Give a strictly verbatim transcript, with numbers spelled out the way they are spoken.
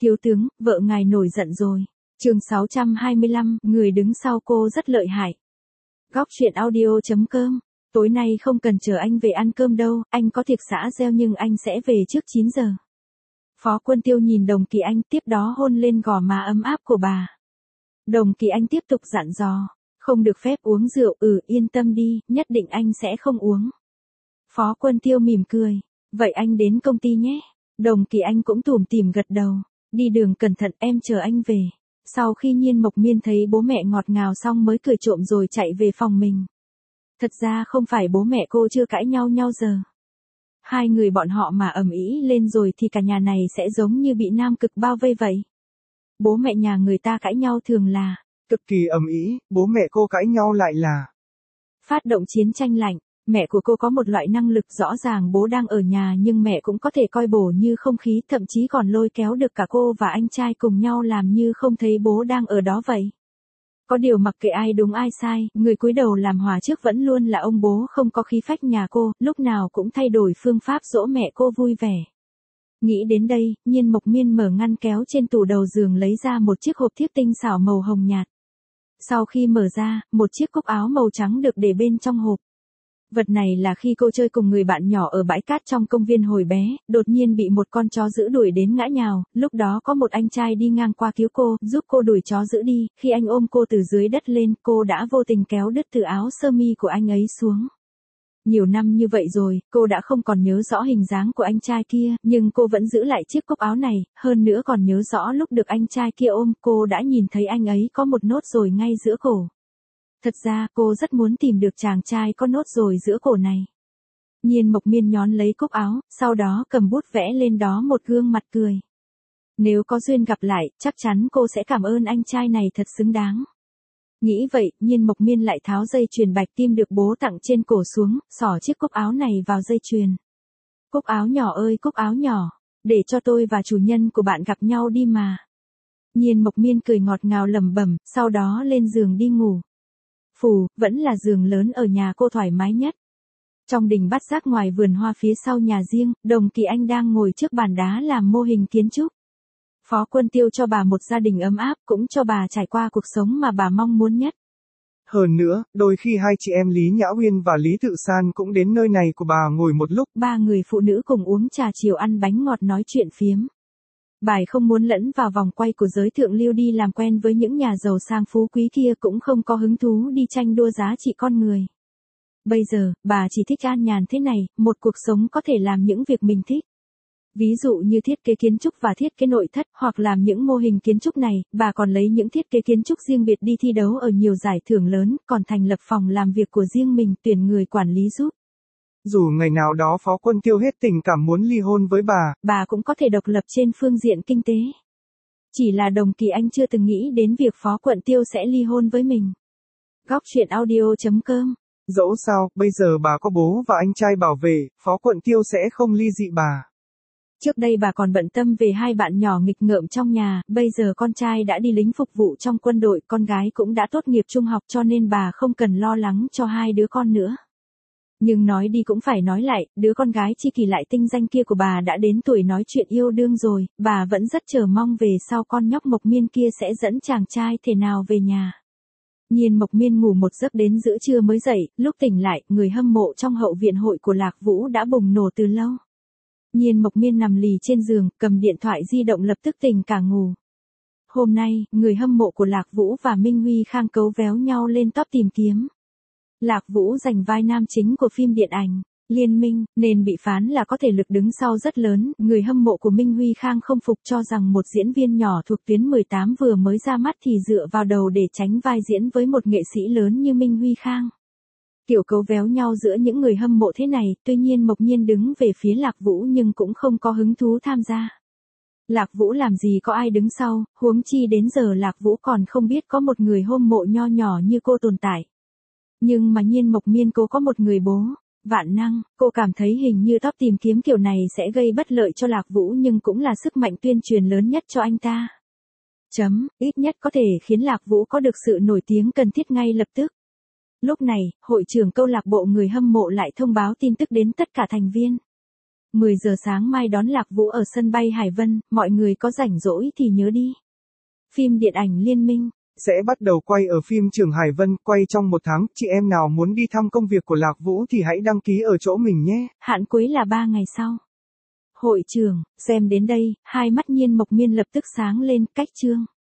Thiếu tướng, vợ ngài nổi giận rồi. Chương sáu trăm hai mươi lăm, người đứng sau cô rất lợi hại. Góc truyện audio chấm com. Tối nay không cần chờ anh về ăn cơm đâu, anh có tiệc xã gieo nhưng anh sẽ về trước chín giờ. Phó Quân Tiêu nhìn Đồng Kỳ Anh, tiếp đó hôn lên gò má ấm áp của bà. Đồng Kỳ Anh tiếp tục dặn dò, không được phép uống rượu, ừ yên tâm đi, nhất định anh sẽ không uống. Phó Quân Tiêu mỉm cười, vậy anh đến công ty nhé. Đồng Kỳ Anh cũng tủm tỉm gật đầu, đi đường cẩn thận, em chờ anh về. Sau khi Nhiên Mộc Miên thấy bố mẹ ngọt ngào xong mới cười trộm rồi chạy về phòng mình. Thật ra không phải bố mẹ cô chưa cãi nhau nhau giờ. Hai người bọn họ mà ầm ĩ lên rồi thì cả nhà này sẽ giống như bị Nam Cực bao vây vậy. Bố mẹ nhà người ta cãi nhau thường là cực kỳ ầm ĩ, bố mẹ cô cãi nhau lại là phát động chiến tranh lạnh. Mẹ của cô có một loại năng lực, rõ ràng bố đang ở nhà nhưng mẹ cũng có thể coi bổ như không khí, thậm chí còn lôi kéo được cả cô và anh trai cùng nhau làm như không thấy bố đang ở đó vậy. Có điều mặc kệ ai đúng ai sai, người cúi đầu làm hòa trước vẫn luôn là ông bố không có khí phách nhà cô, lúc nào cũng thay đổi phương pháp dỗ mẹ cô vui vẻ. Nghĩ đến đây, Nhiên Mộc Miên mở ngăn kéo trên tủ đầu giường lấy ra một chiếc hộp thiếc tinh xảo màu hồng nhạt. Sau khi mở ra, một chiếc cúc áo màu trắng được để bên trong hộp. Vật này là khi cô chơi cùng người bạn nhỏ ở bãi cát trong công viên hồi bé, đột nhiên bị một con chó dữ đuổi đến ngã nhào, lúc đó có một anh trai đi ngang qua cứu cô, giúp cô đuổi chó dữ đi, khi anh ôm cô từ dưới đất lên, cô đã vô tình kéo đứt từ áo sơ mi của anh ấy xuống. Nhiều năm như vậy rồi, cô đã không còn nhớ rõ hình dáng của anh trai kia, nhưng cô vẫn giữ lại chiếc cúc áo này, hơn nữa còn nhớ rõ lúc được anh trai kia ôm, cô đã nhìn thấy anh ấy có một nốt ruồi ngay giữa cổ. Thật ra, cô rất muốn tìm được chàng trai có nốt ruồi giữa cổ này. Nhiên Mộc Miên nhón lấy cúc áo, sau đó cầm bút vẽ lên đó một gương mặt cười. Nếu có duyên gặp lại, chắc chắn cô sẽ cảm ơn anh trai này thật xứng đáng. Nghĩ vậy, Nhiên Mộc Miên lại tháo dây chuyền bạch kim được bố tặng trên cổ xuống, xỏ chiếc cúc áo này vào dây chuyền. Cúc áo nhỏ ơi cúc áo nhỏ, để cho tôi và chủ nhân của bạn gặp nhau đi mà. Nhiên Mộc Miên cười ngọt ngào lẩm bẩm, sau đó lên giường đi ngủ. Phù, vẫn là giường lớn ở nhà cô thoải mái nhất. Trong đình Bát Giác ngoài vườn hoa phía sau nhà riêng, Đồng Kỳ Anh đang ngồi trước bàn đá làm mô hình kiến trúc. Phó Quân Tiêu cho bà một gia đình ấm áp, cũng cho bà trải qua cuộc sống mà bà mong muốn nhất. Hơn nữa, đôi khi hai chị em Lý Nhã Uyên và Lý Tự San cũng đến nơi này của bà ngồi một lúc. Ba người phụ nữ cùng uống trà chiều ăn bánh ngọt nói chuyện phiếm. Bài không muốn lẫn vào vòng quay của giới thượng lưu đi làm quen với những nhà giàu sang phú quý kia, cũng không có hứng thú đi tranh đua giá trị con người. Bây giờ, bà chỉ thích an nhàn thế này, một cuộc sống có thể làm những việc mình thích. Ví dụ như thiết kế kiến trúc và thiết kế nội thất, hoặc làm những mô hình kiến trúc này, bà còn lấy những thiết kế kiến trúc riêng biệt đi thi đấu ở nhiều giải thưởng lớn, còn thành lập phòng làm việc của riêng mình, tuyển người quản lý giúp. Dù ngày nào đó Phó Quân Tiêu hết tình cảm muốn ly hôn với bà, bà cũng có thể độc lập trên phương diện kinh tế. Chỉ là Đồng Kỳ Anh chưa từng nghĩ đến việc Phó Quận Tiêu sẽ ly hôn với mình. Góc truyện audio chấm com. Dẫu sao, bây giờ bà có bố và anh trai bảo vệ, Phó Quận Tiêu sẽ không ly dị bà. Trước đây bà còn bận tâm về hai bạn nhỏ nghịch ngợm trong nhà, bây giờ con trai đã đi lính phục vụ trong quân đội, con gái cũng đã tốt nghiệp trung học, cho nên bà không cần lo lắng cho hai đứa con nữa. Nhưng nói đi cũng phải nói lại, đứa con gái Chi Kỳ lại tinh danh kia của bà đã đến tuổi nói chuyện yêu đương rồi, bà vẫn rất chờ mong về sau con nhóc Mộc Miên kia sẽ dẫn chàng trai thể nào về nhà. Nhiên Mộc Miên ngủ một giấc đến giữa trưa mới dậy, lúc tỉnh lại, người hâm mộ trong hậu viện hội của Lạc Vũ đã bùng nổ từ lâu. Nhiên Mộc Miên nằm lì trên giường, cầm điện thoại di động lập tức tỉnh cả ngủ. Hôm nay, người hâm mộ của Lạc Vũ và Minh Huy Khang cấu véo nhau lên top tìm kiếm. Lạc Vũ giành vai nam chính của phim điện ảnh Liên Minh, nên bị phán là có thể lực đứng sau rất lớn. Người hâm mộ của Minh Huy Khang không phục, cho rằng một diễn viên nhỏ thuộc tuyến mười tám vừa mới ra mắt thì dựa vào đầu để tránh vai diễn với một nghệ sĩ lớn như Minh Huy Khang. Kiểu cấu véo nhau giữa những người hâm mộ thế này, tuy nhiên Mộc Nhiên đứng về phía Lạc Vũ nhưng cũng không có hứng thú tham gia. Lạc Vũ làm gì có ai đứng sau, huống chi đến giờ Lạc Vũ còn không biết có một người hâm mộ nho nhỏ như cô tồn tại. Nhưng mà Nhiên Mộc Miên cô có một người bố, vạn năng, cô cảm thấy hình như top tìm kiếm kiểu này sẽ gây bất lợi cho Lạc Vũ nhưng cũng là sức mạnh tuyên truyền lớn nhất cho anh ta. Chấm, ít nhất có thể khiến Lạc Vũ có được sự nổi tiếng cần thiết ngay lập tức. Lúc này, hội trưởng câu lạc bộ người hâm mộ lại thông báo tin tức đến tất cả thành viên. mười giờ sáng mai đón Lạc Vũ ở sân bay Hải Vân, mọi người có rảnh rỗi thì nhớ đi. Phim điện ảnh Liên Minh sẽ bắt đầu quay ở phim trường Hải Vân, quay trong một tháng, chị em nào muốn đi thăm công việc của Lạc Vũ thì hãy đăng ký ở chỗ mình nhé. Hạn cuối là ba ngày sau. Hội trường, xem đến đây, hai mắt Nhiên Mộc Miên lập tức sáng lên, cách chương.